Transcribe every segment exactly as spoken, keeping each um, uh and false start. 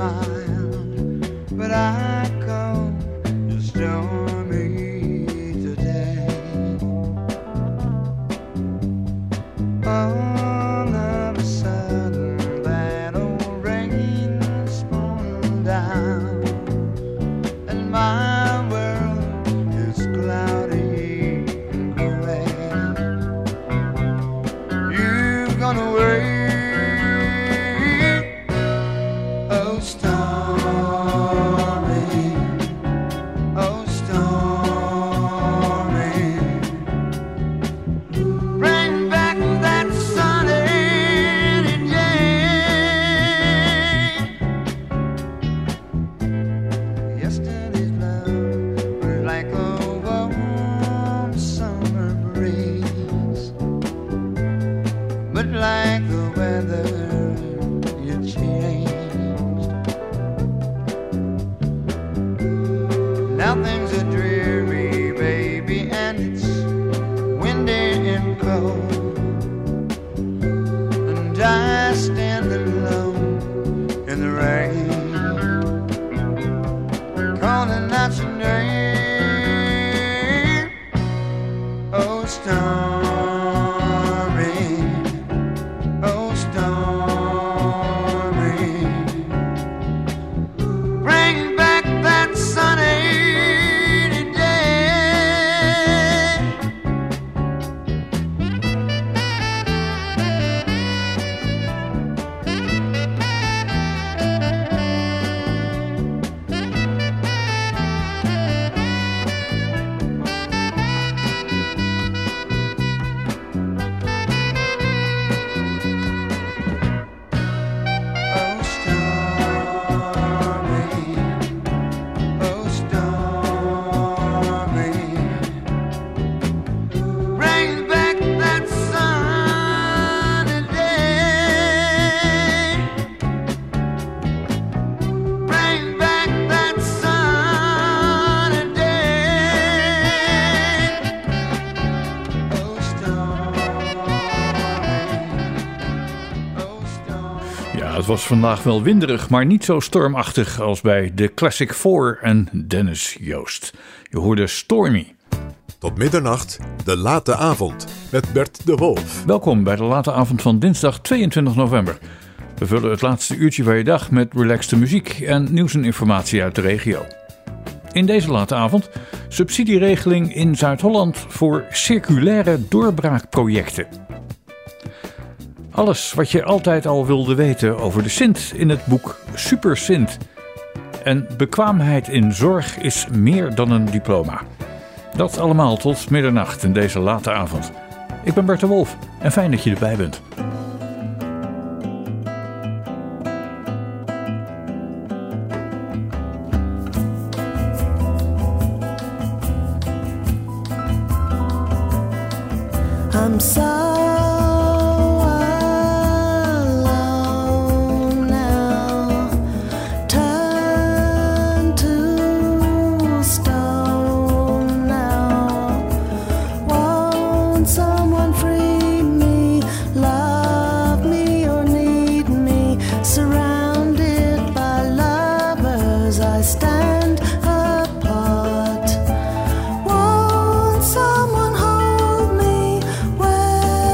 mild, but I come to stormy today. All of a sudden that old rain spawned down, and my world is cloudy and gray. You've gone away. Het was vandaag wel winderig, maar niet zo stormachtig als bij de Classic Four en Dennis Joost. Je hoorde Stormy. Tot middernacht, de late avond met Bert de Wolf. Welkom bij de late avond van dinsdag tweeëntwintig november. We vullen het laatste uurtje van je dag met relaxte muziek en nieuws en informatie uit de regio. In deze late avond subsidieregeling in Zuid-Holland voor circulaire doorbraakprojecten. Alles wat je altijd al wilde weten over de Sint in het boek Super Sint. En bekwaamheid in zorg is meer dan een diploma. Dat allemaal tot middernacht in deze late avond. Ik ben Bert de Wolf en fijn dat je erbij bent. I'm sorry. Someone hold me where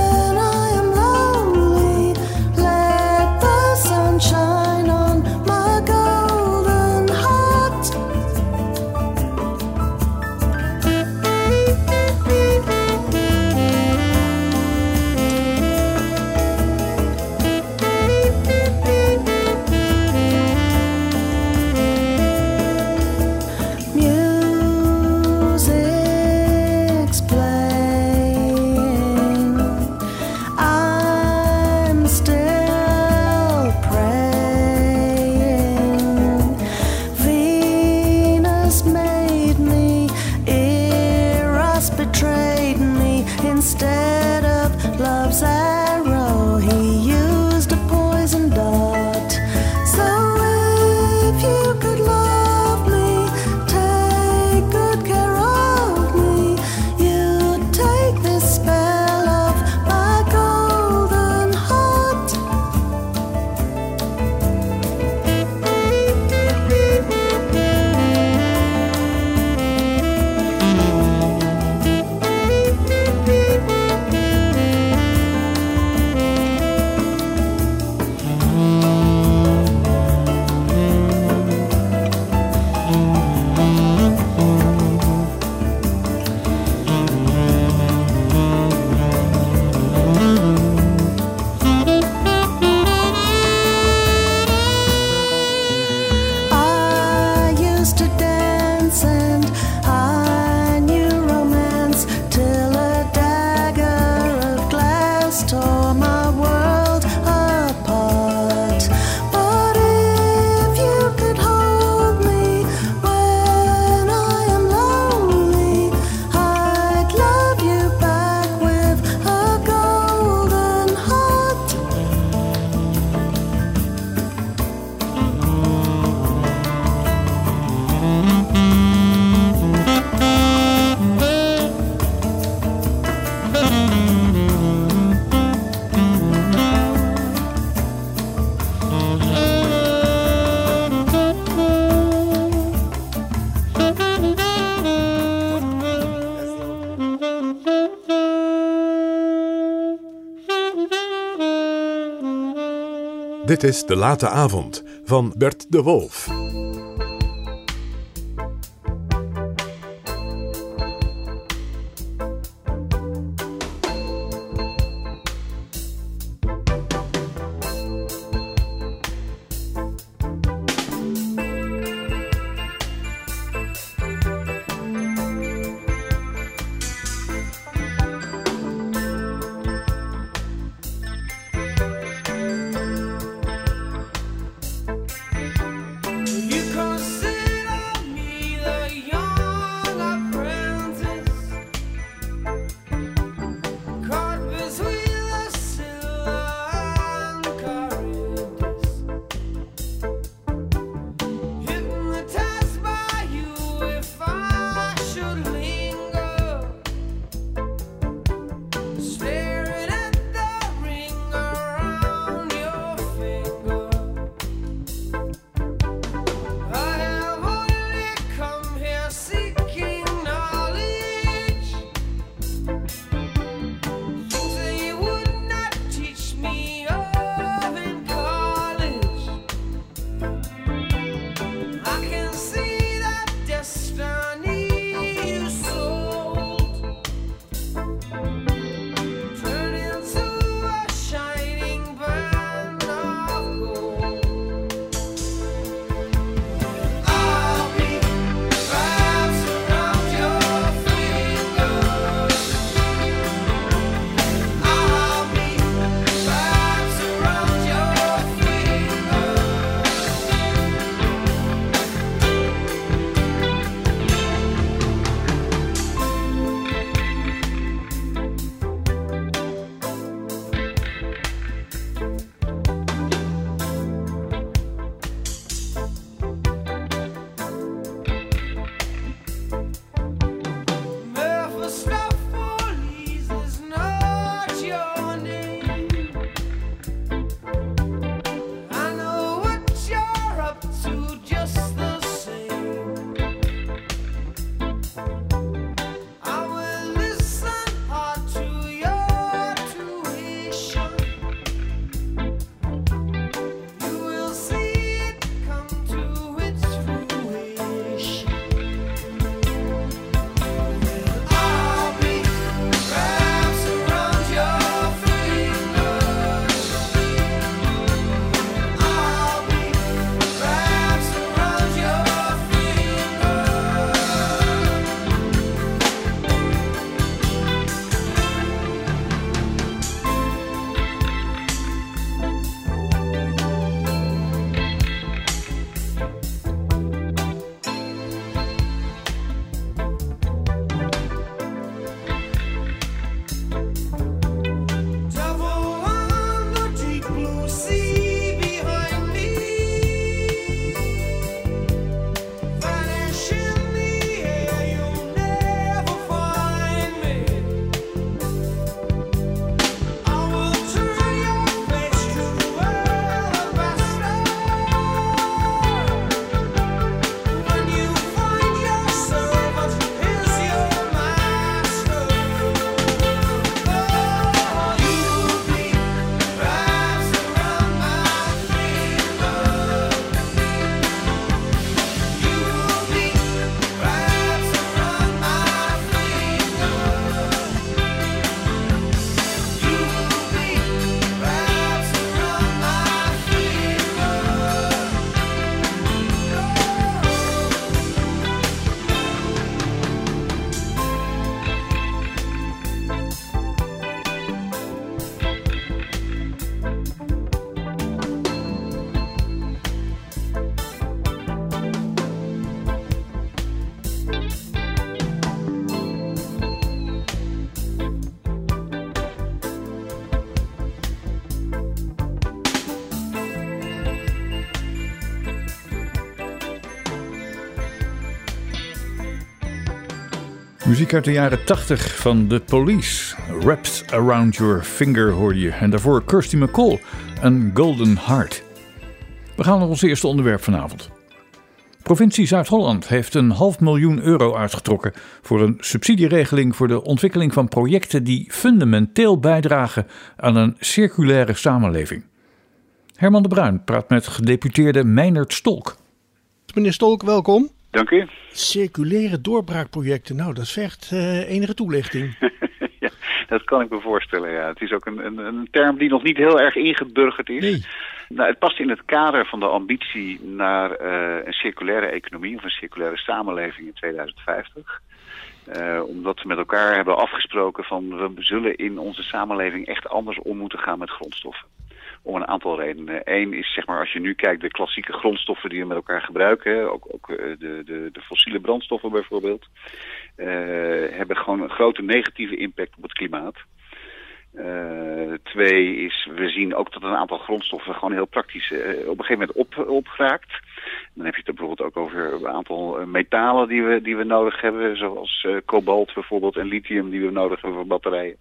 to dance, and I knew romance till a dagger of glass tore my world apart. But if you could hold me when I am lonely, I'd love you back with a golden heart. Dit is De Late Avond van Bert de Wolf. You Muziek uit de jaren tachtig van The Police. Wrapped Around Your Finger hoorde je. En daarvoor Kirsty MacColl, een Golden Heart. We gaan naar ons eerste onderwerp vanavond. Provincie Zuid-Holland heeft een half miljoen euro uitgetrokken voor een subsidieregeling voor de ontwikkeling van projecten die fundamenteel bijdragen aan een circulaire samenleving. Herman de Bruin praat met gedeputeerde Meijnerd Stolk. Meneer Stolk, welkom. Dank u. Circulaire doorbraakprojecten, nou dat vergt uh, enige toelichting. Ja, dat kan ik me voorstellen, ja. Het is ook een, een, een term die nog niet heel erg ingeburgerd is. Nee. Nou, het past in het kader van de ambitie naar uh, een circulaire economie of een circulaire samenleving in tweeduizend vijftig. Uh, omdat we met elkaar hebben afgesproken van we zullen in onze samenleving echt anders om moeten gaan met grondstoffen. Om een aantal redenen. Eén is, zeg maar, als je nu kijkt, de klassieke grondstoffen die we met elkaar gebruiken, ook, ook de, de, de fossiele brandstoffen bijvoorbeeld, uh, hebben gewoon een grote negatieve impact op het klimaat. Uh, twee is, we zien ook dat een aantal grondstoffen gewoon heel praktisch uh, op een gegeven moment op, opgeraakt. Dan heb je het bijvoorbeeld ook over een aantal uh, metalen die we, die we nodig hebben, zoals uh, kobalt bijvoorbeeld en lithium die we nodig hebben voor batterijen.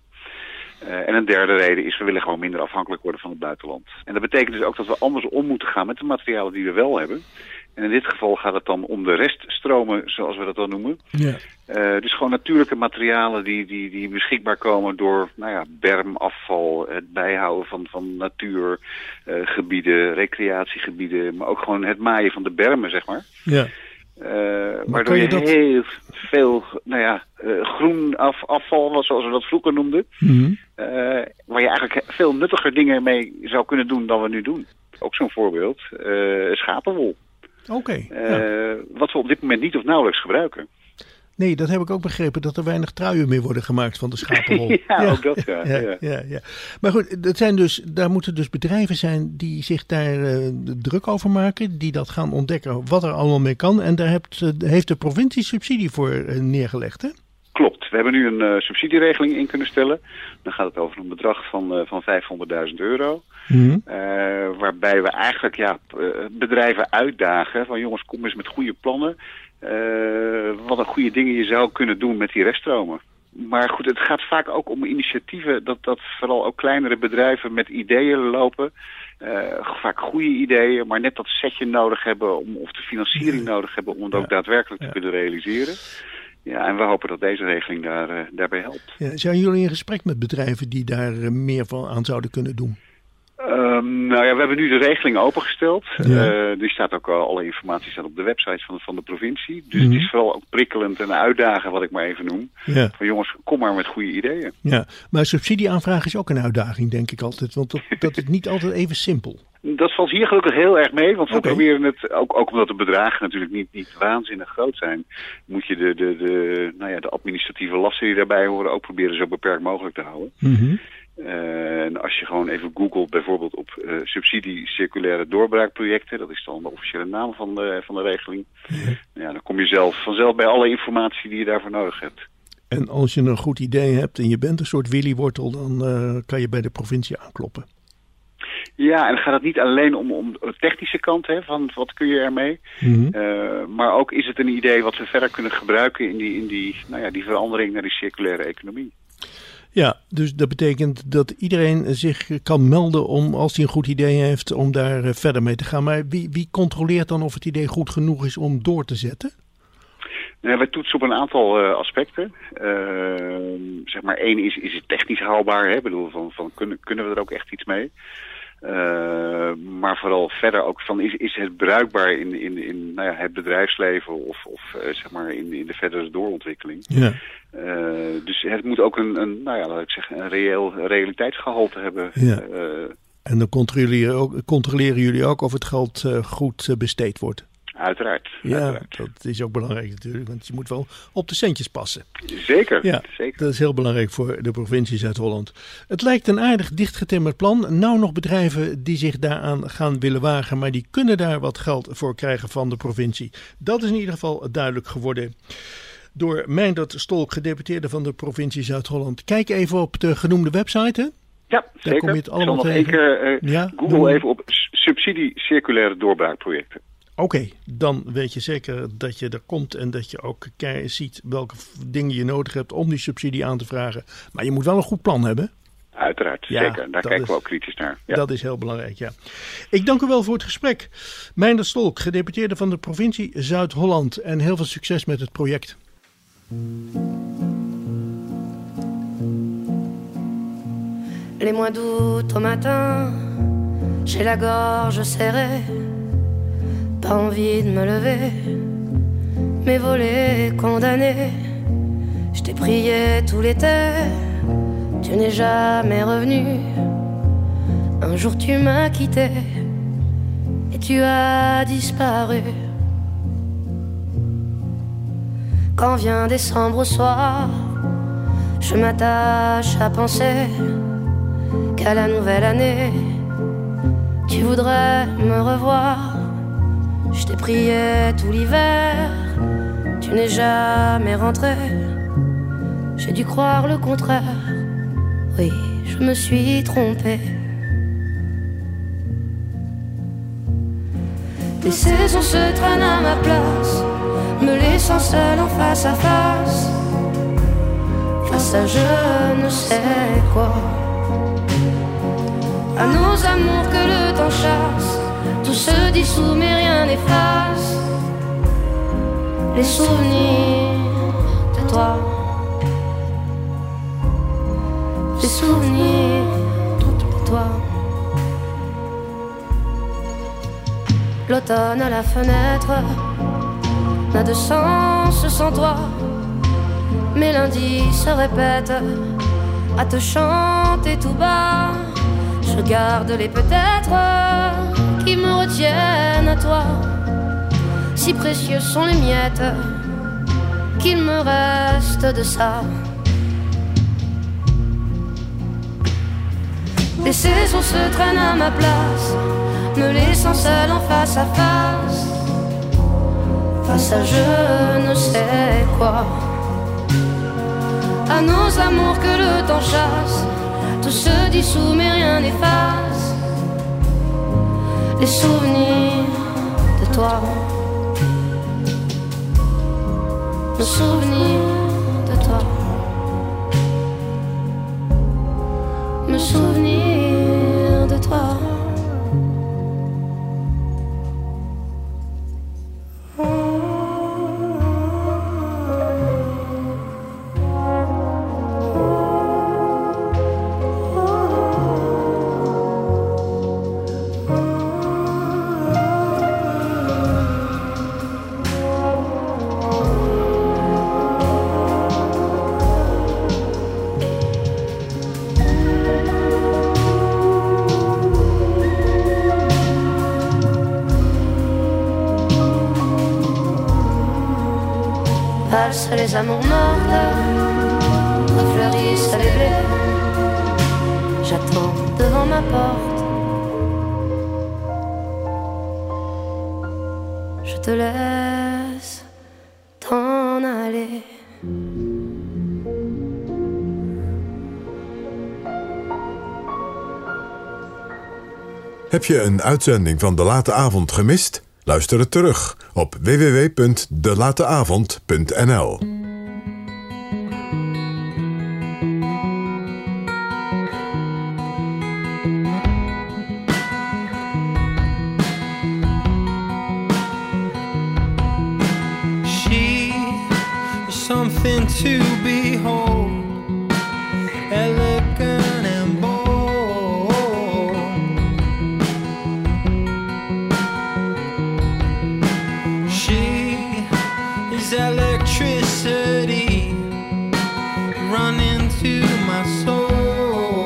Uh, en een derde reden is, we willen gewoon minder afhankelijk worden van het buitenland. En dat betekent dus ook dat we anders om moeten gaan met de materialen die we wel hebben. En in dit geval gaat het dan om de reststromen, zoals we dat dan noemen. Ja. Uh, dus gewoon natuurlijke materialen die, die, die beschikbaar komen door nou ja, bermafval, het bijhouden van, van natuurgebieden, uh, recreatiegebieden, maar ook gewoon het maaien van de bermen, zeg maar. Ja. Uh, waardoor kan je je dat... heel veel nou ja, uh, groen af, afval, zoals we dat vroeger noemden, Mm-hmm. uh, waar je eigenlijk veel nuttiger dingen mee zou kunnen doen dan we nu doen. Ook zo'n voorbeeld, uh, schapenwol. Oké. Okay, uh, ja. Wat we op dit moment niet of nauwelijks gebruiken. Nee, dat heb ik ook begrepen, dat er weinig truien meer worden gemaakt van de schapenwol. ja, ja, ook dat, ja. ja, ja. ja, ja. Maar goed, dat zijn dus, daar moeten dus bedrijven zijn die zich daar uh, druk over maken, die dat gaan ontdekken wat er allemaal mee kan. En daar hebt, uh, heeft de provincie subsidie voor uh, neergelegd, hè? Klopt. We hebben nu een uh, subsidieregeling in kunnen stellen. Dan gaat het over een bedrag van, uh, van vijfhonderdduizend euro. Mm-hmm. Uh, waarbij we eigenlijk ja, bedrijven uitdagen van jongens, kom eens met goede plannen. Uh, wat een goede dingen je zou kunnen doen met die reststromen. Maar goed, het gaat vaak ook om initiatieven dat, dat vooral ook kleinere bedrijven met ideeën lopen. Uh, vaak goede ideeën, maar net dat setje nodig hebben om, of de financiering nodig hebben om het ook ja. daadwerkelijk te ja. kunnen realiseren. Ja, en we hopen dat deze regeling daar, uh, daarbij helpt. Ja, zijn jullie in gesprek met bedrijven die daar uh, meer van aan zouden kunnen doen? Um, nou ja, we hebben nu de regeling opengesteld. Ja. Uh, die staat ook al, alle informatie staat op de website van, van de provincie. Dus Mm-hmm. het is vooral ook prikkelend en uitdagen, wat ik maar even noem. Ja. Van jongens, kom maar met goede ideeën. Ja, maar subsidieaanvraag is ook een uitdaging, denk ik altijd. Want dat, dat is niet altijd even simpel. Dat valt hier gelukkig heel erg mee, want we Okay. proberen het, ook, ook omdat de bedragen natuurlijk niet, niet waanzinnig groot zijn, moet je de, de, de, nou ja, de administratieve lasten die daarbij horen ook proberen zo beperkt mogelijk te houden. Mm-hmm. Uh, en als je gewoon even googelt bijvoorbeeld op uh, subsidie circulaire doorbraakprojecten, dat is dan de officiële naam van de, van de regeling, Ja. ja, dan kom je zelf vanzelf bij alle informatie die je daarvoor nodig hebt. En als je een goed idee hebt en je bent een soort Willy-wortel, dan uh, kan je bij de provincie aankloppen. Ja, en dan gaat het niet alleen om, om de technische kant, hè, van wat kun je ermee. Mm-hmm. Uh, maar ook is het een idee wat we verder kunnen gebruiken in die, in die, nou ja, die verandering naar die circulaire economie. Ja, dus dat betekent dat iedereen zich kan melden om, als hij een goed idee heeft, om daar uh, verder mee te gaan. Maar wie, wie controleert dan of het idee goed genoeg is om door te zetten? Uh, wij toetsen op een aantal uh, aspecten. Uh, zeg maar één is, is het technisch haalbaar? Hè? Ik bedoel, van, van kunnen, kunnen we er ook echt iets mee? Uh, maar vooral verder ook van is, is het bruikbaar in, in, in nou ja, het bedrijfsleven of, of uh, zeg maar in, in de verdere doorontwikkeling. Ja. Uh, dus het moet ook een, een nou ja, laat ik zeggen, een reëel realiteitsgehalte hebben. Ja. Uh, En dan controleren, ook, controleren jullie ook of het geld uh, goed uh, besteed wordt. Uiteraard. Ja, uiteraard. dat is ook belangrijk natuurlijk, want je moet wel op de centjes passen. Zeker, Ja, zeker. dat is heel belangrijk voor de provincie Zuid-Holland. Het lijkt een aardig dichtgetimmerd plan. Nou nog bedrijven die zich daaraan gaan willen wagen, maar die kunnen daar wat geld voor krijgen van de provincie. Dat is in ieder geval duidelijk geworden door Meijnerd Stolk, gedeputeerde van de provincie Zuid-Holland. Kijk even op de genoemde website, hè? Ja, Daar zeker. kom je het Ik allemaal zal nog tegen. één keer uh, Ja, Google doe. even op subsidie circulaire doorbraakprojecten. Oké, okay, dan weet je zeker dat je er komt en dat je ook ziet welke dingen je nodig hebt om die subsidie aan te vragen. Maar je moet wel een goed plan hebben. Uiteraard, ja, zeker. Daar kijken is, we ook kritisch naar. Ja. Dat is heel belangrijk, ja. Ik dank u wel voor het gesprek. Meindert Stolk, gedeputeerde van de provincie Zuid-Holland. En heel veel succes met het project. Les mois d'août au matin, j'ai la gorge serrée, pas envie de me lever, mes volets condamnés. Je t'ai prié tout l'été, tu n'es jamais revenu. Un jour tu m'as quitté et tu as disparu. Quand vient décembre au soir, je m'attache à penser qu'à la nouvelle année, tu voudrais me revoir. Je t'ai prié tout l'hiver, tu n'es jamais rentré. J'ai dû croire le contraire, oui, je me suis trompée. Les saisons se traînent à ma place, me laissant seule en face à face, face à je ne sais quoi. À nos amours que le temps chasse, tout se dissout mais rien n'efface les souvenirs de toi. Les souvenirs de toi. L'automne à la fenêtre n'a de sens sans toi. Mes lundis se répètent à te chanter tout bas. Je garde les peut-être qui me retiennent à toi. Si précieux sont les miettes qu'il me reste de ça. Les saisons se traînent à ma place, me laissant seule en face à face, face à je ne sais quoi. À nos amours que le temps chasse, tout se dissout mais rien n'efface les souvenirs de toi. Me souvenir de toi. Me souvenir de toi. Valsent les amours mortes, refleurissent les blés. J'attends devant ma porte. Je te laisse t'en aller. Heb je een uitzending van De Late Avond gemist? Luister het terug op w w w punt de late avond punt n l. She is something to behold, elegant and bold. She is electricity running to my soul.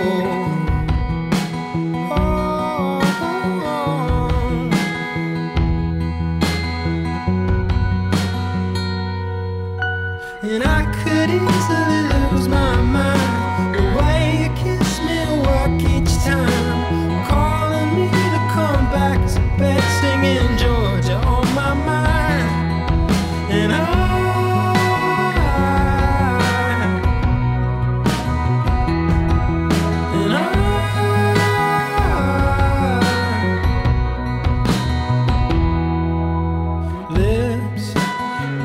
Oh, oh, oh. And I could easily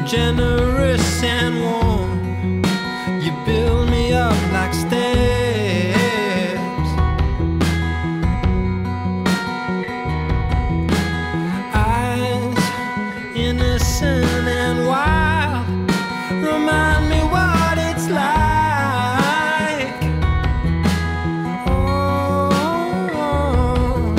generous and warm. You build me up like stairs. Eyes innocent and wild, remind me what it's like. Oh,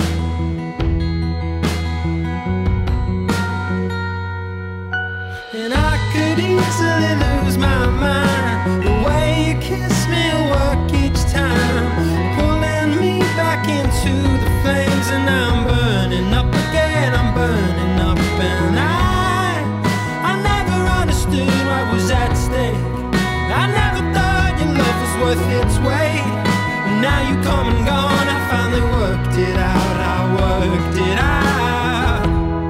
and I could easily lose my mind. The way you kiss me work each time, pulling me back into the flames, and I'm burning up again. I'm burning up, and I, I never understood what was at stake. I never thought your love was worth its weight. And now you come and gone, I finally worked it out. I worked it out.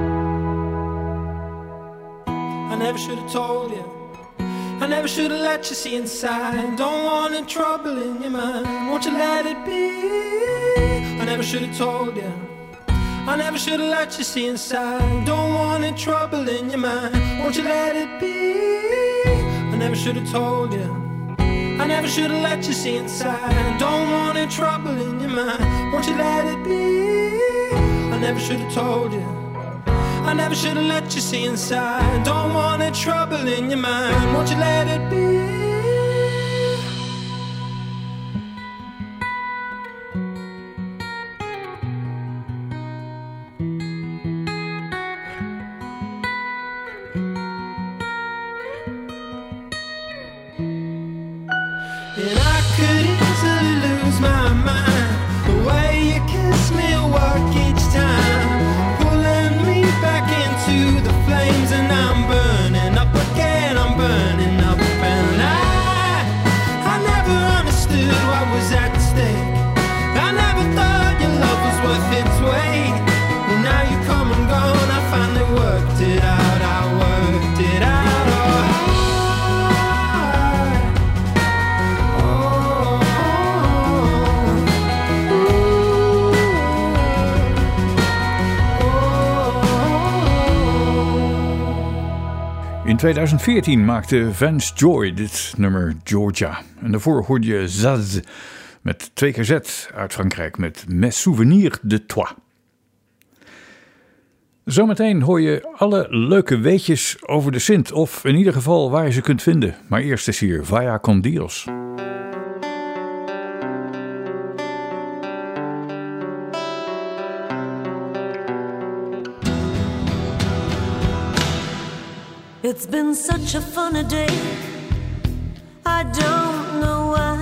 I never should have told you. I never should have let you see inside. Don't want any trouble in your mind. Won't you let it be? I never should have told you. I never should have let you see inside. Don't want any trouble in your mind. Won't you let it be? I never should have told you. I never should have let you see inside. Don't want any trouble in your mind. Won't you let it be? I never should have told you. I never should have let you see inside. Don't want any trouble in your mind. Won't you let it be? And I could easily lose my mind. The way you kiss me work each time, pulling me back into the flames, and I'm burning up again. I'm burning up, and I, I never understood what was at stake. I never thought your love was worth its weight. And now you come and gone, I finally worked it out. I worked it out. In tweeduizend veertien maakte Vance Joy dit nummer Georgia. En daarvoor hoorde je Zaz met twee keer Z uit Frankrijk met Mes souvenirs de toi. Zometeen hoor je alle leuke weetjes over de Sint, of in ieder geval waar je ze kunt vinden. Maar eerst is hier Vaya con Dios. It's been such a funny day, I don't know why.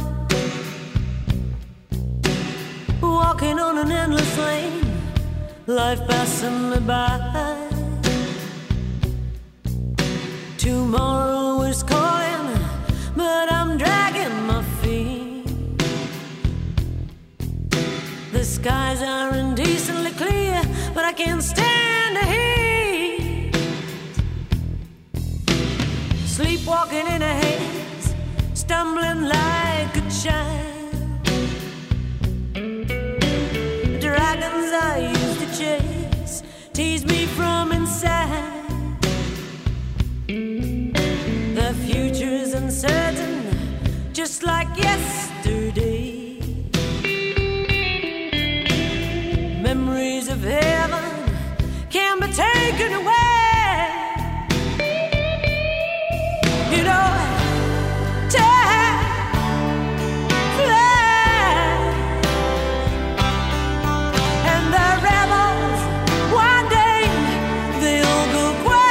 Walking on an endless lane, life passing me by. Tomorrow is calling, but I'm dragging my feet. The skies are indecently clear, but I can't stand the heat. Sleepwalking in a haze, stumbling like a child. Dragons I used to chase tease me from inside. The future's uncertain, just like yesterday. Memories of heaven can be taken away. You know, time flies, and the rebels one day they'll go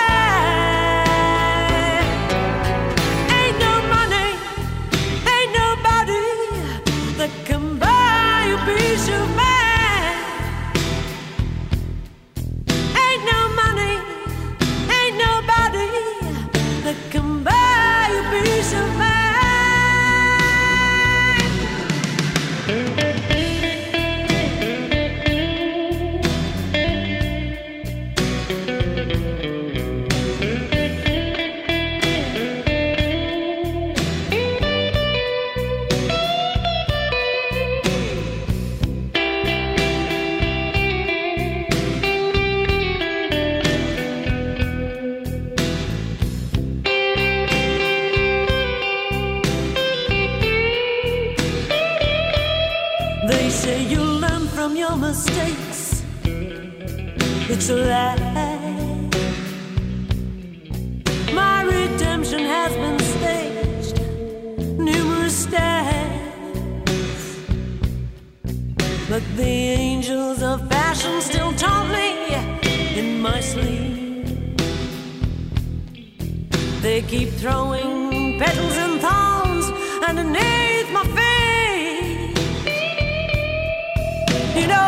quiet. Ain't no money, ain't nobody that can buy a peace of mind. Ain't no money, looks alive. My redemption has been staged numerous times, but the angels of fashion still taunt me in my sleep. They keep throwing petals and thorns underneath my feet. You know,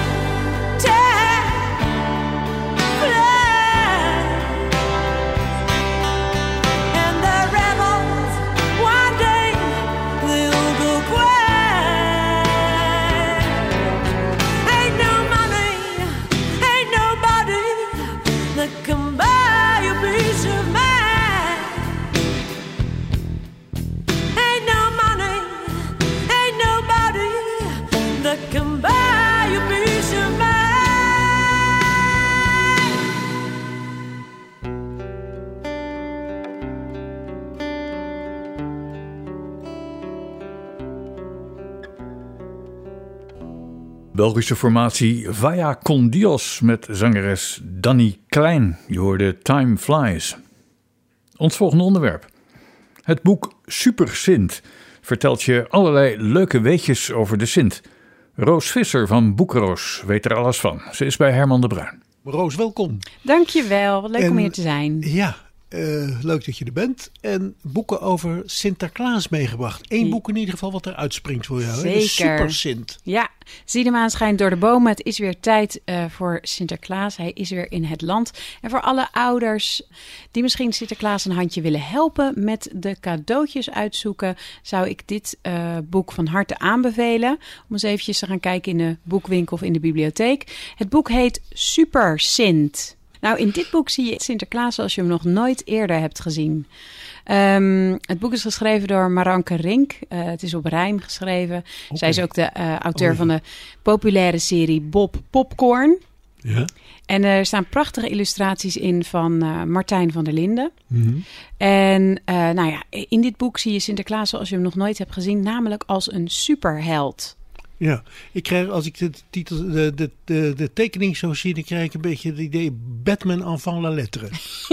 Belgische formatie Vaya con Dios met zangeres Danny Klein. Je hoorde Time Flies. Ons volgende onderwerp. Het boek Super Sint vertelt je allerlei leuke weetjes over de Sint. Roos Visser van Boekroos weet er alles van. Ze is bij Herman de Bruin. Roos, welkom. Dankjewel, wat leuk en, om hier te zijn. Ja, uh, leuk dat je er bent. En boeken over Sinterklaas meegebracht. Eén boek in ieder geval wat er uitspringt voor jou. Zeker. Hè? Super Sint. Ja, zie de maan schijnt door de bomen. Het is weer tijd uh, voor Sinterklaas. Hij is weer in het land. En voor alle ouders die misschien Sinterklaas een handje willen helpen met de cadeautjes uitzoeken, zou ik dit uh, boek van harte aanbevelen. Om eens eventjes te gaan kijken in de boekwinkel of in de bibliotheek. Het boek heet Super Sint. Nou, in dit boek zie je Sinterklaas zoals je hem nog nooit eerder hebt gezien. Um, het boek is geschreven door Maranke Rink. Uh, het is op rijm geschreven. Okay. Zij is ook de uh, auteur oh. van de populaire serie Bob Popcorn. Ja. En er staan prachtige illustraties in van uh, Martijn van der Linden. Mm-hmm. En uh, nou ja, in dit boek zie je Sinterklaas zoals je hem nog nooit hebt gezien, namelijk als een superheld. Ja, ik krijg als ik de, titel, de, de, de, de tekening zo zie, dan krijg ik een beetje het idee Batman avant la lettre.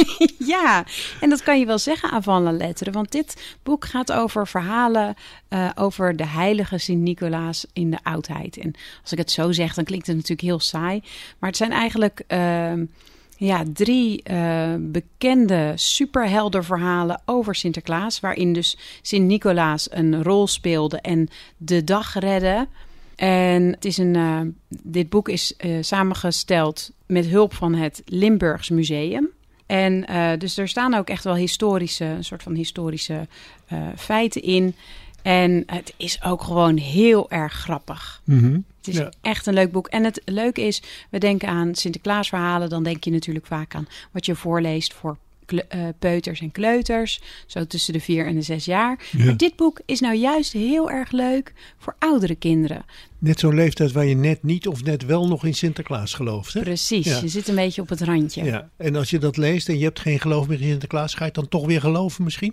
Ja, en dat kan je wel zeggen avant la lettre, want dit boek gaat over verhalen uh, over de heilige Sint-Nicolaas in de oudheid. En als ik het zo zeg, dan klinkt het natuurlijk heel saai, maar het zijn eigenlijk Uh, Ja, drie uh, bekende superheldenverhalen over Sinterklaas, waarin dus Sint-Nicolaas een rol speelde en de dag redde. En het is een, uh, dit boek is uh, samengesteld met hulp van het Limburgs Museum. En uh, dus er staan ook echt wel historische, een soort van historische uh, feiten in. En het is ook gewoon heel erg grappig. Mm-hmm. Het is ja. echt een leuk boek. En het leuke is, we denken aan Sinterklaasverhalen. Dan denk je natuurlijk vaak aan wat je voorleest voor kle- uh, peuters en kleuters. Zo tussen de vier en de zes jaar. Ja. Maar dit boek is nou juist heel erg leuk voor oudere kinderen. Net zo'n leeftijd waar je net niet of net wel nog in Sinterklaas gelooft. Hè? Precies, ja. je zit een beetje op het randje. Ja. En als je dat leest en je hebt geen geloof meer in Sinterklaas, ga je het dan toch weer geloven misschien?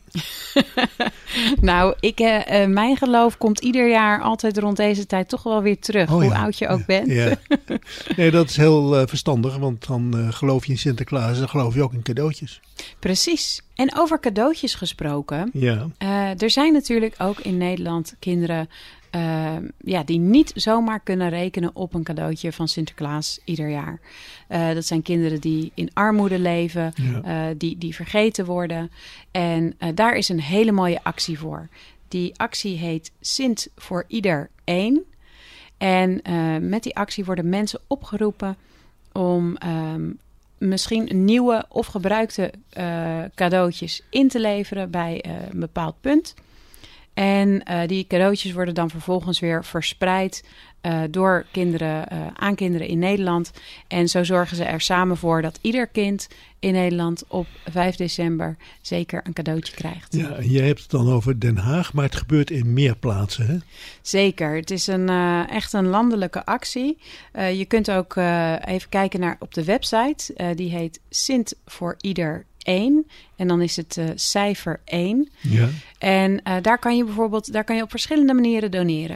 Nou, ik, uh, mijn geloof komt ieder jaar altijd rond deze tijd toch wel weer terug. Oh, hoe ja. oud je ook bent. Ja. Nee, dat is heel uh, verstandig, want dan uh, geloof je in Sinterklaas en dan geloof je ook in cadeautjes. Precies. En over cadeautjes gesproken. Ja. Uh, er zijn natuurlijk ook in Nederland kinderen Uh, ja, die niet zomaar kunnen rekenen op een cadeautje van Sinterklaas ieder jaar. Uh, dat zijn kinderen die in armoede leven, ja. uh, die, die vergeten worden. En uh, daar is een hele mooie actie voor. Die actie heet Sint voor ieder één. En uh, met die actie worden mensen opgeroepen om Um, misschien nieuwe of gebruikte uh, cadeautjes in te leveren bij uh, een bepaald punt. En uh, die cadeautjes worden dan vervolgens weer verspreid uh, door kinderen, uh, aan kinderen in Nederland. En zo zorgen ze er samen voor dat ieder kind in Nederland op vijf december zeker een cadeautje krijgt. Ja, en je hebt het dan over Den Haag, maar het gebeurt in meer plaatsen, hè? Zeker, het is een, uh, echt een landelijke actie. Uh, je kunt ook uh, even kijken naar op de website. Uh, die heet Sint voor ieder één. En dan is het uh, cijfer één. Ja. En uh, daar kan je bijvoorbeeld daar kan je op verschillende manieren doneren.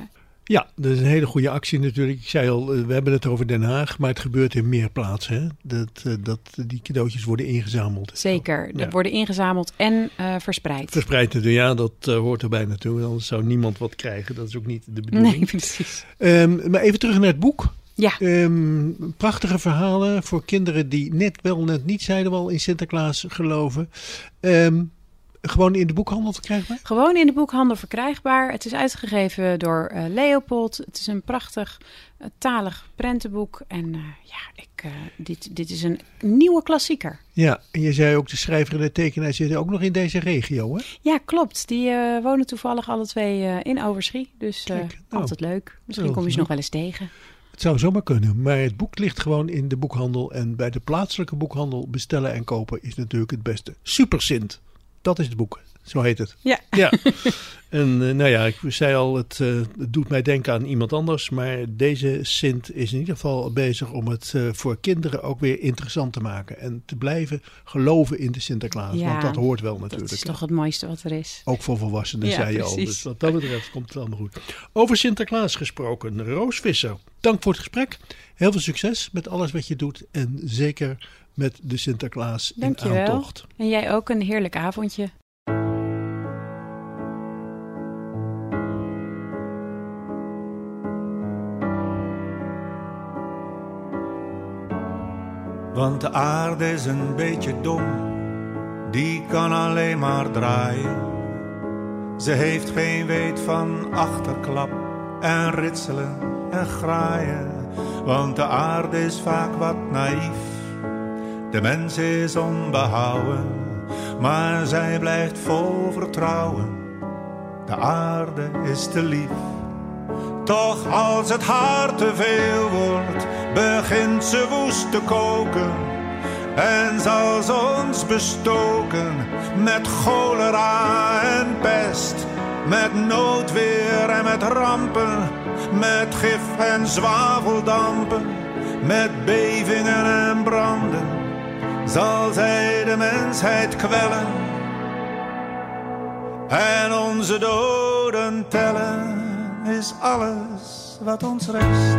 Ja, dat is een hele goede actie natuurlijk. Ik zei al, we hebben het over Den Haag, maar het gebeurt in meer plaatsen. Hè? Dat, dat die cadeautjes worden ingezameld. Zeker, ja. Er worden ingezameld en uh, verspreid. Verspreid natuurlijk, ja, dat uh, hoort erbij natuurlijk. Anders zou niemand wat krijgen, dat is ook niet de bedoeling. Nee, precies. Um, maar even terug naar het boek. Ja. Um, prachtige verhalen voor kinderen die net wel, net niet, zeiden we al, in Sinterklaas geloven. Um, Gewoon in de boekhandel verkrijgbaar? Gewoon in de boekhandel verkrijgbaar. Het is uitgegeven door uh, Leopold. Het is een prachtig uh, talig prentenboek. En uh, ja, ik, uh, dit, dit is een nieuwe klassieker. Ja, en je zei ook de schrijver en de tekenaar zitten ook nog in deze regio, hè? Ja, klopt. Die uh, wonen toevallig alle twee uh, in Overschie. Dus uh, Kijk, nou, altijd leuk. Misschien kom je ze nog wel eens tegen. Het zou zomaar kunnen, maar het boek ligt gewoon in de boekhandel. En bij de plaatselijke boekhandel bestellen en kopen is natuurlijk het beste. Super Sint. Dat is het boek, zo heet het. Ja. ja. En uh, nou ja, ik zei al, het, uh, het doet mij denken aan iemand anders. Maar deze Sint is in ieder geval bezig om het uh, voor kinderen ook weer interessant te maken. En te blijven geloven in de Sinterklaas. Ja, want dat hoort wel natuurlijk. Dat is toch het mooiste wat er is. Ook voor volwassenen, ja, zei je precies. al. Dus wat dat betreft komt het allemaal goed. Over Sinterklaas gesproken, Roos Visser. Dank voor het gesprek. Heel veel succes met alles wat je doet. En zeker met de Sinterklaas Dank in je wel. aantocht. En jij ook een heerlijk avondje. Want de aarde is een beetje dom, die kan alleen maar draaien. Ze heeft geen weet van achterklap en ritselen en graaien. Want de aarde is vaak wat naïef, de mens is onbehouden, maar zij blijft vol vertrouwen. De aarde is te lief. Toch als het haar te veel wordt, begint ze woest te koken. En zal ze ons bestoken met cholera en pest. Met noodweer en met rampen, met gif en zwaveldampen. Met bevingen en branden, zal zij de mensheid kwellen. En onze doden tellen, is alles wat ons rest.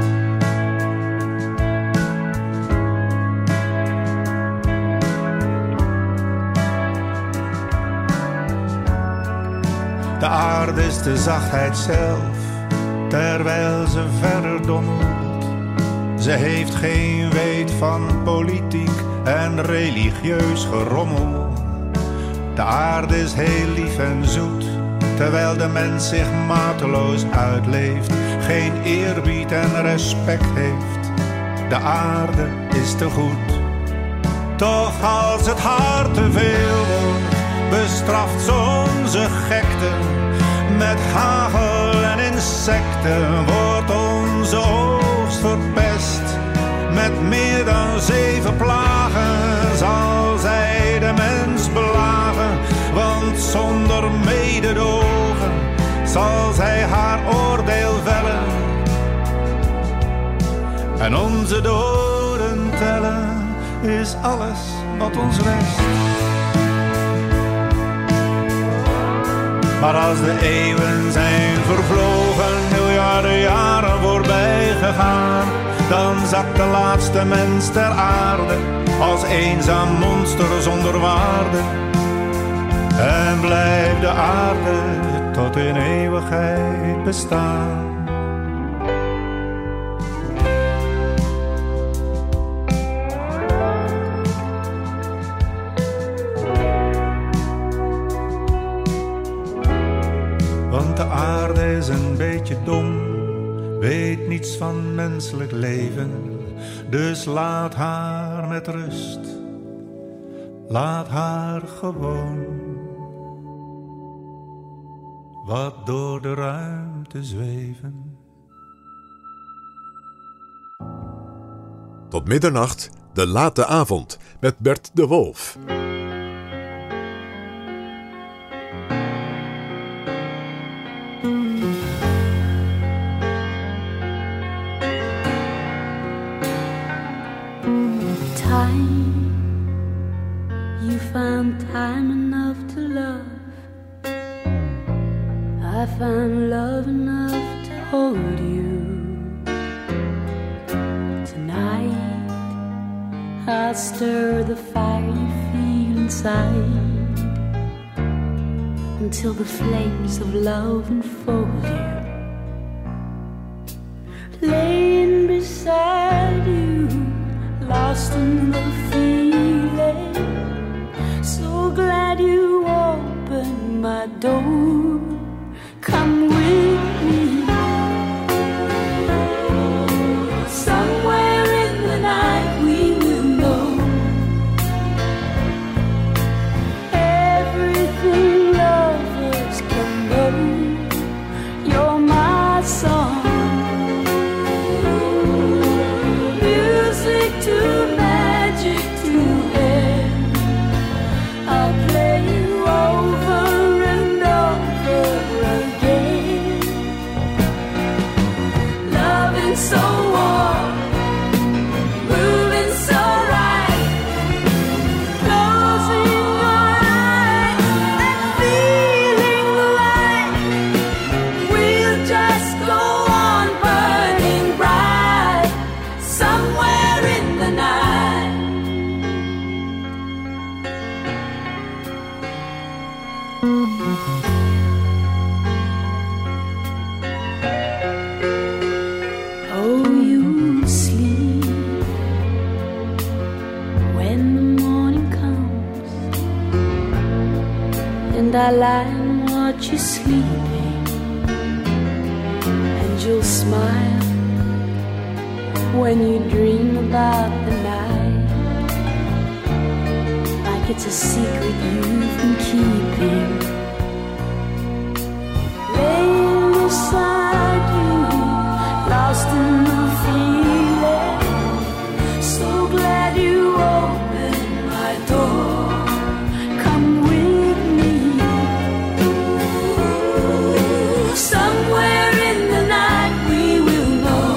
De aarde is de zachtheid zelf, terwijl ze verder dommelt. Ze heeft geen weet van politiek en religieus gerommel. De aarde is heel lief en zoet, terwijl de mens zich mateloos uitleeft, geen eerbied en respect heeft. De aarde is te goed. Toch als het haar te veel wordt, bestraft ze onze gekte. Met hagel en insecten wordt onze oogst verpest. Met meer dan zeven plagen zal zij de mens belagen. Want zonder mededogen zal zij haar oordeel vellen. En onze doden tellen, is alles wat ons rest. Maar als de eeuwen zijn vervlogen, miljarden jaren voorbij gegaan, dan zakt de laatste mens ter aarde als eenzaam monster zonder waarde. En blijft de aarde tot in eeuwigheid bestaan. Want de aarde is een beetje dom, weet niets van menselijk leven. Dus laat haar met rust, laat haar gewoon wat door de ruimte zweven. Tot middernacht, de late avond, met Bert de Wolf. Time, you found time enough to love. I found love enough to hold you. Tonight I'll stir the fire you feel inside until the flames of love enfold you. Laying beside you, lost in the feeling. So glad you opened my door. Come with me. Somewhere in the night we will know everything lovers can know. You're my song. To magic to end, I'll play you over and over again. Loving so warm, moving so right, closing your eyes and feeling the light. We'll just go on burning bright somewhere in the night. Oh, you sleep when the morning comes, and I lie and watch you sleeping, and you'll smile when you dream about the night, like it's a secret you've been keeping. Laying beside you, lost in the feeling. So glad you opened my door. Come with me. Somewhere in the night we will know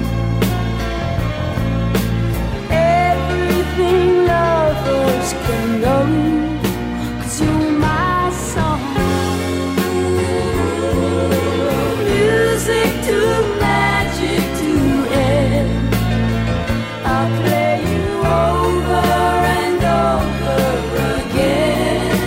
everything lovers can know, 'cause you're my song. Music to magic to end, I'll play you over and over again.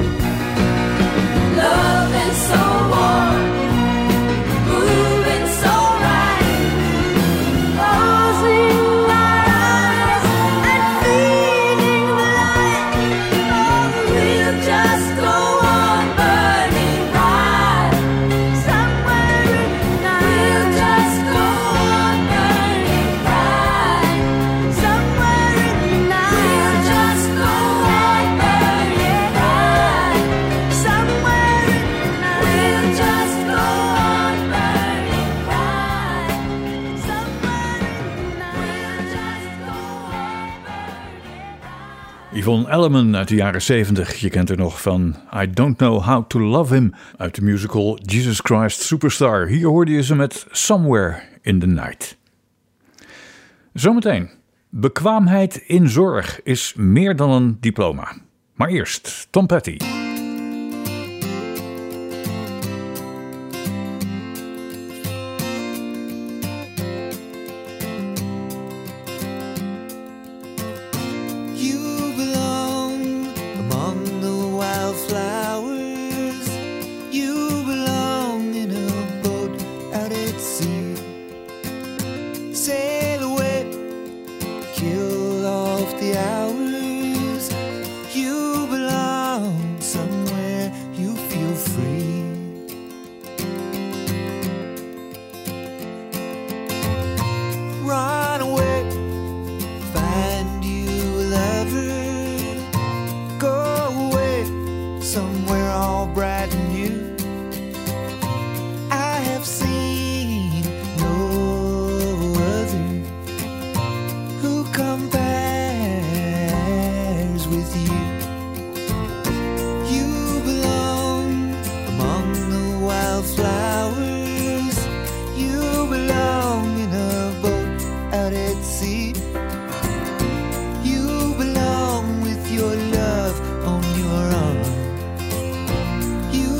Love and so warm, moving so right, closing my eyes and feeling the light. Oh, we'll just go on burning bright somewhere in the night. We'll just go on burning bright somewhere in the night. We'll just go on burning bright somewhere in the night. We'll just go on burning bright somewhere in the night. We'll just go on burning bright. Yvonne Elliman uit de jaren zeventig. Je kent haar nog van I Don't Know How to Love Him uit de musical Jesus Christ Superstar. Hier hoorde je ze met Somewhere in the Night. Zometeen. Bekwaamheid in zorg is meer dan een diploma. Maar eerst Tom Petty. You belong among the wildflowers. You belong in a boat out at sea. Sail away, kill off the hours. You belong somewhere you feel free. Run away, find you a lover. Go away, somewhere all bright and new. I have seen no other who compares with you. You belong among the wildflowers. You belong in a boat out at sea. You belong with your love on your arm. You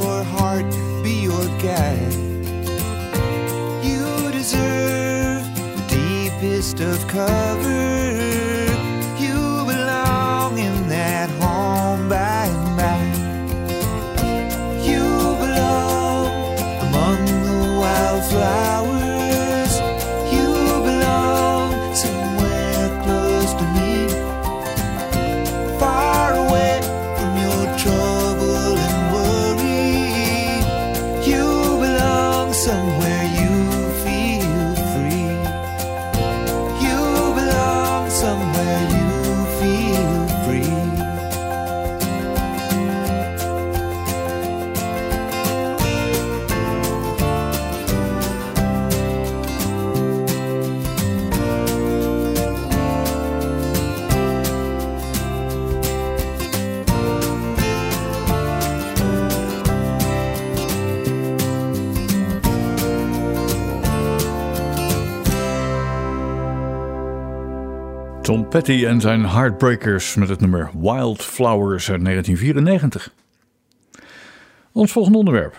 your heart be your guide. You deserve the deepest of cover. You belong in that home by and by. You belong among the wildflowers. You belong somewhere close to me, far away from your trouble and worry. You belong somewhere you feel free. You belong somewhere you feel free. Tom Petty en zijn Heartbreakers met het nummer Wildflowers uit negentien vierennegentig. Ons volgende onderwerp.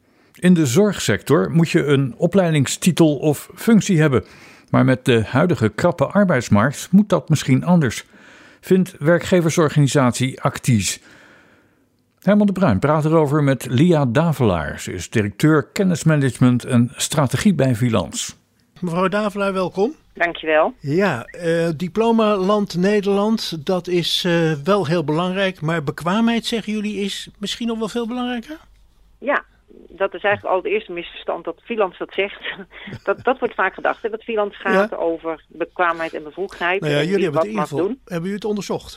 In de zorgsector moet je een opleidingstitel of functie hebben. Maar met de huidige krappe arbeidsmarkt moet dat misschien anders, vindt werkgeversorganisatie Actis. Herman de Bruin praat erover met Lia Davelaar. Ze is directeur kennismanagement en strategie bij Vilans. Mevrouw Davelaar, welkom. Dankjewel. Ja, uh, diploma land Nederland, dat is uh, wel heel belangrijk. Maar bekwaamheid, zeggen jullie, is misschien nog wel veel belangrijker? Ja, dat is eigenlijk al het eerste misverstand dat Vilans dat zegt. dat, dat wordt vaak gedacht, hè, dat Vilans gaat ja. over bekwaamheid en bevoegdheid. Nou ja, en jullie hebben het wat mag doen. Hebben jullie het onderzocht?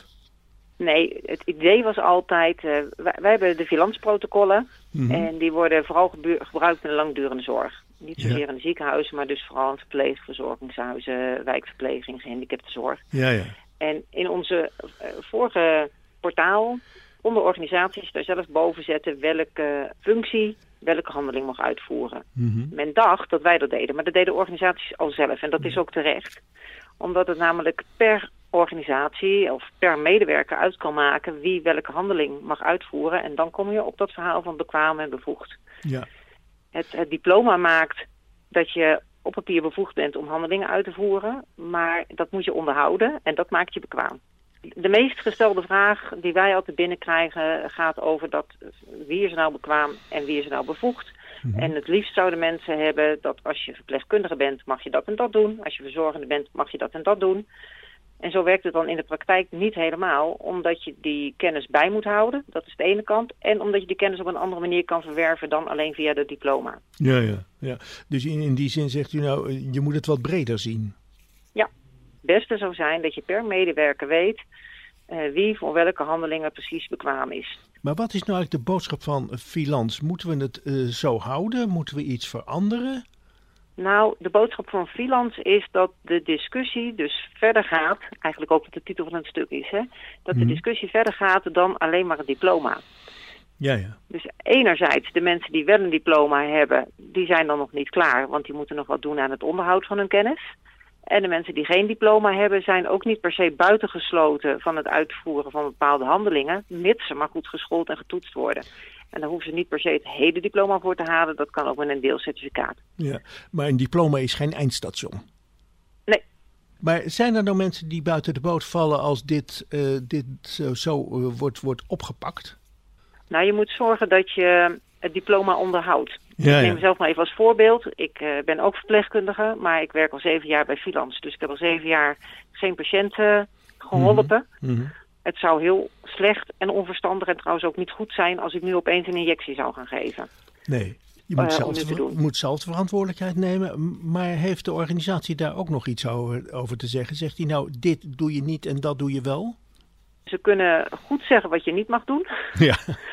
Nee, het idee was altijd, uh, wij, wij hebben de Vilans-protocollen. Mm-hmm. En die worden vooral gebu- gebruikt in de langdurende zorg. Niet zozeer ja. in de ziekenhuizen, maar dus vooral in verpleeg, verzorgingshuizen, wijkverpleging, gehandicaptenzorg. Ja, ja. En in onze uh, vorige portaal konden organisaties daar zelf boven zetten welke functie, welke handeling mag uitvoeren. Mm-hmm. Men dacht dat wij dat deden, maar dat deden organisaties al zelf. En dat is ook terecht, omdat het namelijk per organisatie of per medewerker uit kan maken wie welke handeling mag uitvoeren. En dan kom je op dat verhaal van bekwaam en bevoegd. Ja. Het, het diploma maakt dat je op papier bevoegd bent om handelingen uit te voeren, maar dat moet je onderhouden en dat maakt je bekwaam. De meest gestelde vraag die wij altijd binnenkrijgen gaat over dat wie is nou bekwaam en wie is nou bevoegd. Mm-hmm. En het liefst zouden mensen hebben dat als je verpleegkundige bent mag je dat en dat doen. Als je verzorgende bent mag je dat en dat doen. En zo werkt het dan in de praktijk niet helemaal, omdat je die kennis bij moet houden. Dat is de ene kant. En omdat je die kennis op een andere manier kan verwerven dan alleen via de diploma. Ja, ja, ja. Dus in, in die zin zegt u nou, je moet het wat breder zien. Ja, het beste zou zijn dat je per medewerker weet uh, wie voor welke handelingen precies bekwaam is. Maar wat is nou eigenlijk de boodschap van Vilans? Moeten we het uh, zo houden? Moeten we iets veranderen? Nou, de boodschap van Vilans is dat de discussie dus verder gaat, eigenlijk ook wat de titel van het stuk is, hè, dat mm. de discussie verder gaat dan alleen maar het diploma. Ja, ja. Dus enerzijds, de mensen die wel een diploma hebben, die zijn dan nog niet klaar, want die moeten nog wat doen aan het onderhoud van hun kennis. En de mensen die geen diploma hebben, zijn ook niet per se buitengesloten van het uitvoeren van bepaalde handelingen, mits ze maar goed geschoold en getoetst worden. En daar hoeven ze niet per se het hele diploma voor te halen. Dat kan ook met een deelcertificaat. Ja, maar een diploma is geen eindstation. Nee. Maar zijn er nou mensen die buiten de boot vallen als dit, uh, dit zo, zo uh, wordt, wordt opgepakt? Nou, je moet zorgen dat je het diploma onderhoudt. Ja, ik neem ja. mezelf maar even als voorbeeld. Ik uh, ben ook verpleegkundige, maar ik werk al zeven jaar bij Vilans. Dus ik heb al zeven jaar geen patiënten geholpen. Mm-hmm. Mm-hmm. Het zou heel slecht en onverstandig en trouwens ook niet goed zijn als ik nu opeens een injectie zou gaan geven. Nee, je moet, uh, zelf, de, moet zelf de verantwoordelijkheid nemen. Maar heeft de organisatie daar ook nog iets over, over te zeggen? Zegt hij nou, dit doe je niet en dat doe je wel? Ze kunnen goed zeggen wat je niet mag doen. Ja.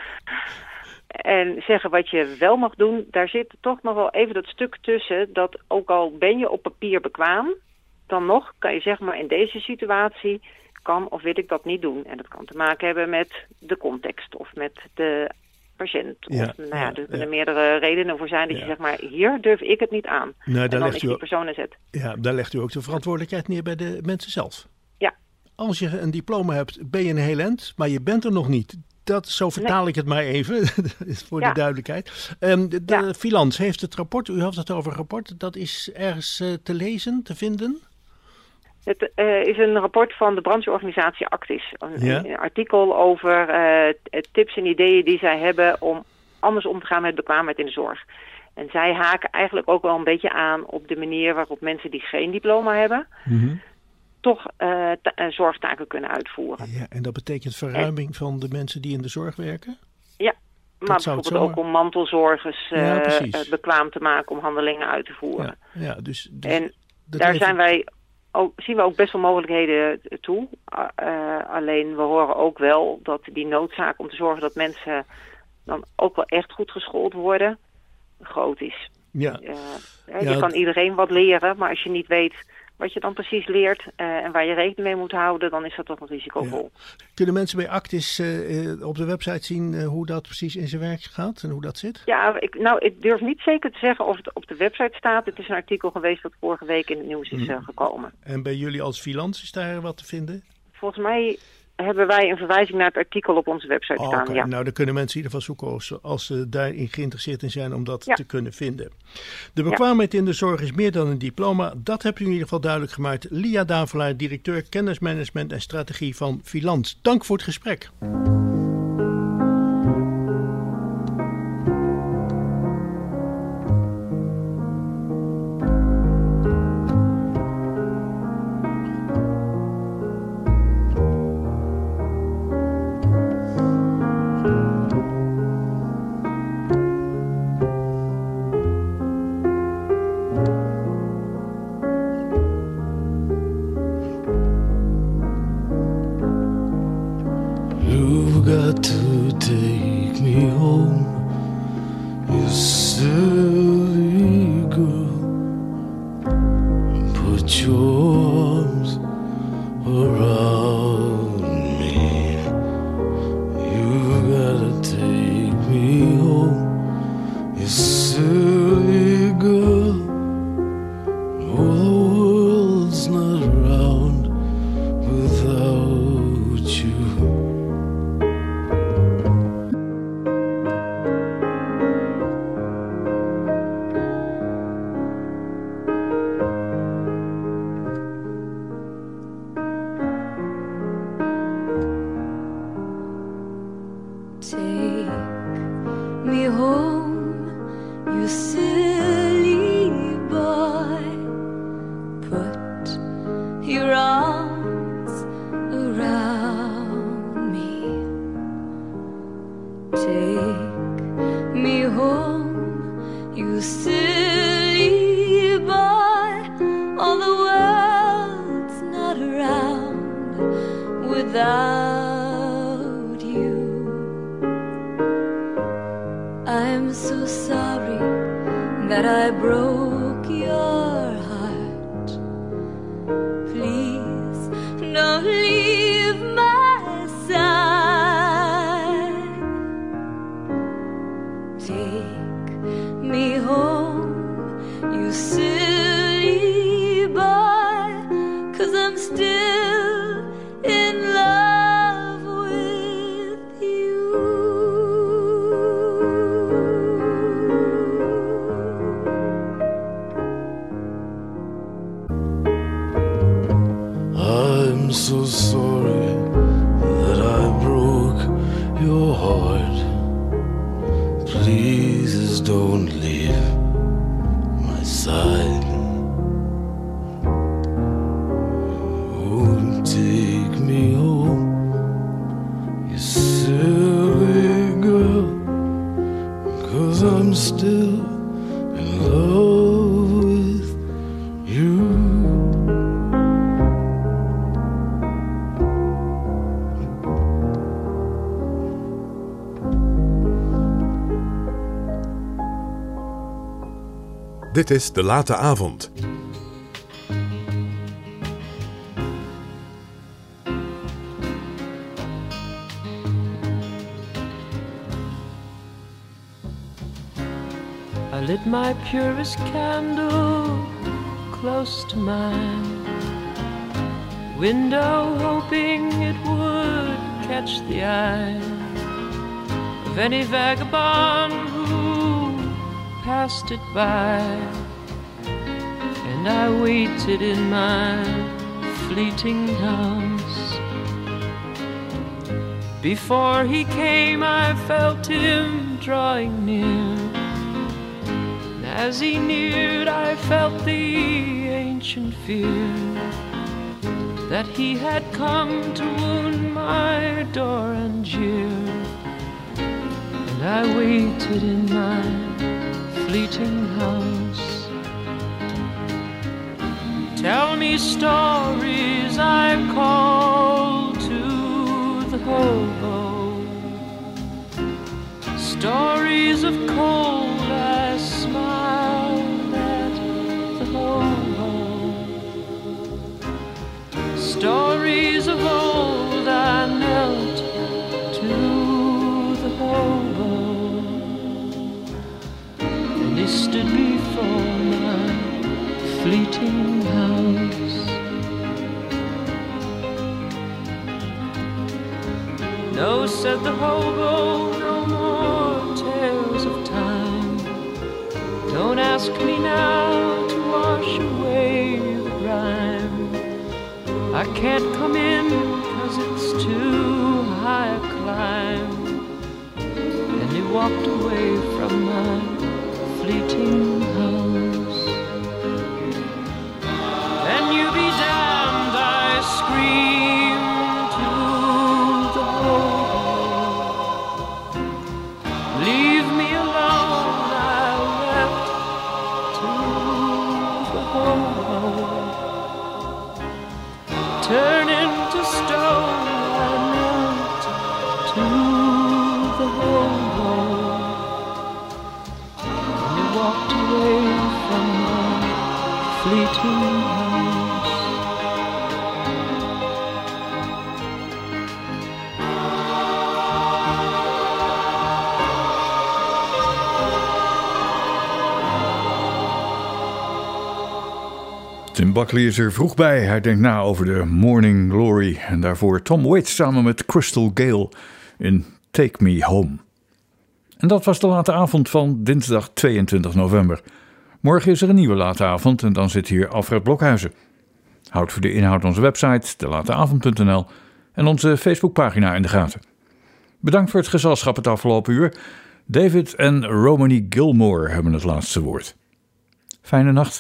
En zeggen wat je wel mag doen. Daar zit toch nog wel even dat stuk tussen dat ook al ben je op papier bekwaam, dan nog kan je zeg maar in deze situatie kan of wil ik dat niet doen. En dat kan te maken hebben met de context of met de patiënt. Ja, of, nou ja, er kunnen ja. meerdere redenen voor zijn dat ja. je zegt maar hier durf ik het niet aan. Nou, en dan legt is u die ook, persoon is het. Ja, daar legt u ook de verantwoordelijkheid neer bij de mensen zelf. Ja. Als je een diploma hebt, ben je een heel eind, maar je bent er nog niet. Dat, zo vertaal nee. ik het maar even, voor ja. de duidelijkheid. Um, de de ja. Filans heeft het rapport, u had het over een rapport, dat is ergens uh, te lezen, te vinden? Het uh, is een rapport van de brancheorganisatie Actis. Een, ja. een artikel over uh, tips en ideeën die zij hebben om anders om te gaan met bekwaamheid in de zorg. En zij haken eigenlijk ook wel een beetje aan op de manier waarop mensen die geen diploma hebben, mm-hmm. toch uh, t- uh, zorgtaken kunnen uitvoeren. Ja, en dat betekent verruiming en, van de mensen die in de zorg werken? Ja, maar dat bijvoorbeeld zomaar... ook om mantelzorgers uh, ja, uh, bekwaam te maken om handelingen uit te voeren. Ja, ja, dus, dus en daar even... zijn wij ook, zien we ook best wel mogelijkheden toe. Uh, alleen we horen ook wel dat die noodzaak om te zorgen dat mensen dan ook wel echt goed geschoold worden, groot is. Ja. Uh, je ja, kan iedereen wat leren, maar als je niet weet wat je dan precies leert uh, en waar je rekening mee moet houden, dan is dat toch een risicovol. Ja. Kunnen mensen bij Actis uh, op de website zien uh, hoe dat precies in zijn werk gaat en hoe dat zit? Ja, ik, nou, ik durf niet zeker te zeggen of het op de website staat. Het is een artikel geweest dat vorige week in het nieuws is uh, gekomen. En bij jullie als Filans is daar wat te vinden? Volgens mij hebben wij een verwijzing naar het artikel op onze website oh, staan. Okay. Ja. Nou, dan kunnen mensen in ieder geval zoeken als, als ze daarin geïnteresseerd in zijn om dat ja. te kunnen vinden. De bekwaamheid ja. in de zorg is meer dan een diploma. Dat heb je in ieder geval duidelijk gemaakt. Lia Davelaar, directeur kennismanagement en strategie van Filans. Dank voor het gesprek. Dit is De Late Avond. I lit my purest candle close to mine window, hoping it would catch the eye of any vagabond who passed it by. And I waited in my fleeting house. Before he came, I felt him drawing near. And as he neared, I felt the ancient fear that he had come to wound my door and jeer. And I waited in my fleeting house. Tell me stories, I called to the hobo. Stories of cold, I smiled at the hobo. Stories of old, I knelt to the hobo. And he stood before my fleeting house. No, said the hobo, no more tales of time. Don't ask me now to wash away the grime. I can't come in 'cause it's too high a climb. And he walked away from my fleeting house. Then you be damned, I screamed to the hobo. Leave me alone, I wept to the hobo. Turn into stone, I knelt to the hobo. And he walked away from my fleeting house. Tim Buckley is er vroeg bij. Hij denkt na over de Morning Glory. En daarvoor Tom Waits samen met Crystal Gale in Take Me Home. En dat was de late avond van dinsdag tweeëntwintig november. Morgen is er een nieuwe late avond en dan zit hier Alfred Blokhuizen. Houd voor de inhoud onze website, de late avond punt n l en onze Facebookpagina in de gaten. Bedankt voor het gezelschap het afgelopen uur. David en Romany Gilmore hebben het laatste woord. Fijne nacht.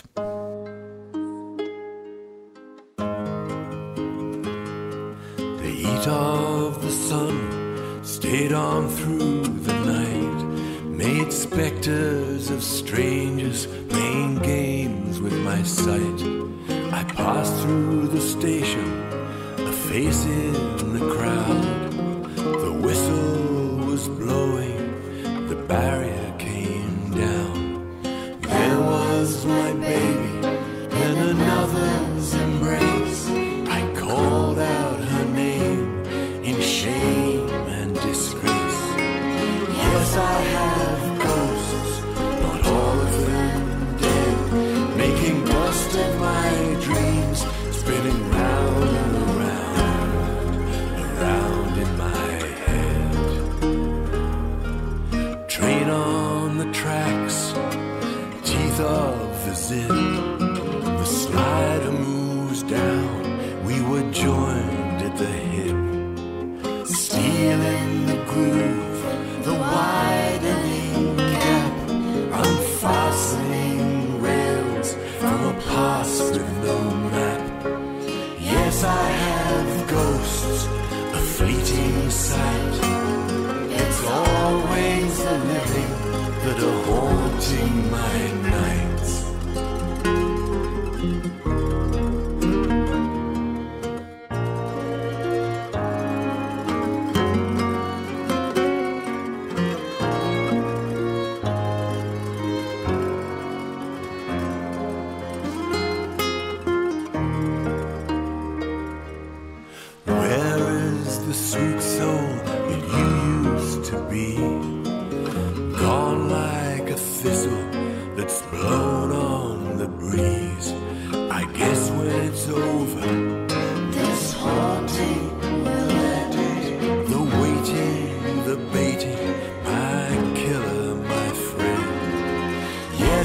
The heat of the sun stayed on through the night, made specters of strangers playing games with my sight. I passed through the station, a face in the crowd. The whistle was blowing, the barrier came down. There was my baby in another's embrace. I called out her name in shame and disgrace. Yes, I have ghosts, but all of them dead, making dust of my dreams, spinning round and around, around in my head. Train on the tracks, teeth of the zin, the slider moves down, we were joined at the hip. Steel in the groove, the widening gap, unfastening rails from a past with no map. Yes, I have ghosts, a fleeting sight. It's always the living that are haunting my nights. The waiting, the baiting,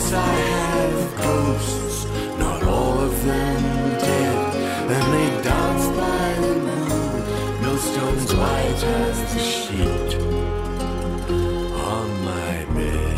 yes, I have ghosts, not all of them dead, and they dance by the moon, millstones white as the sheet on my bed.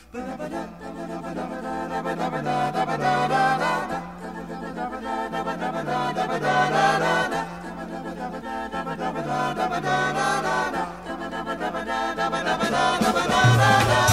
Da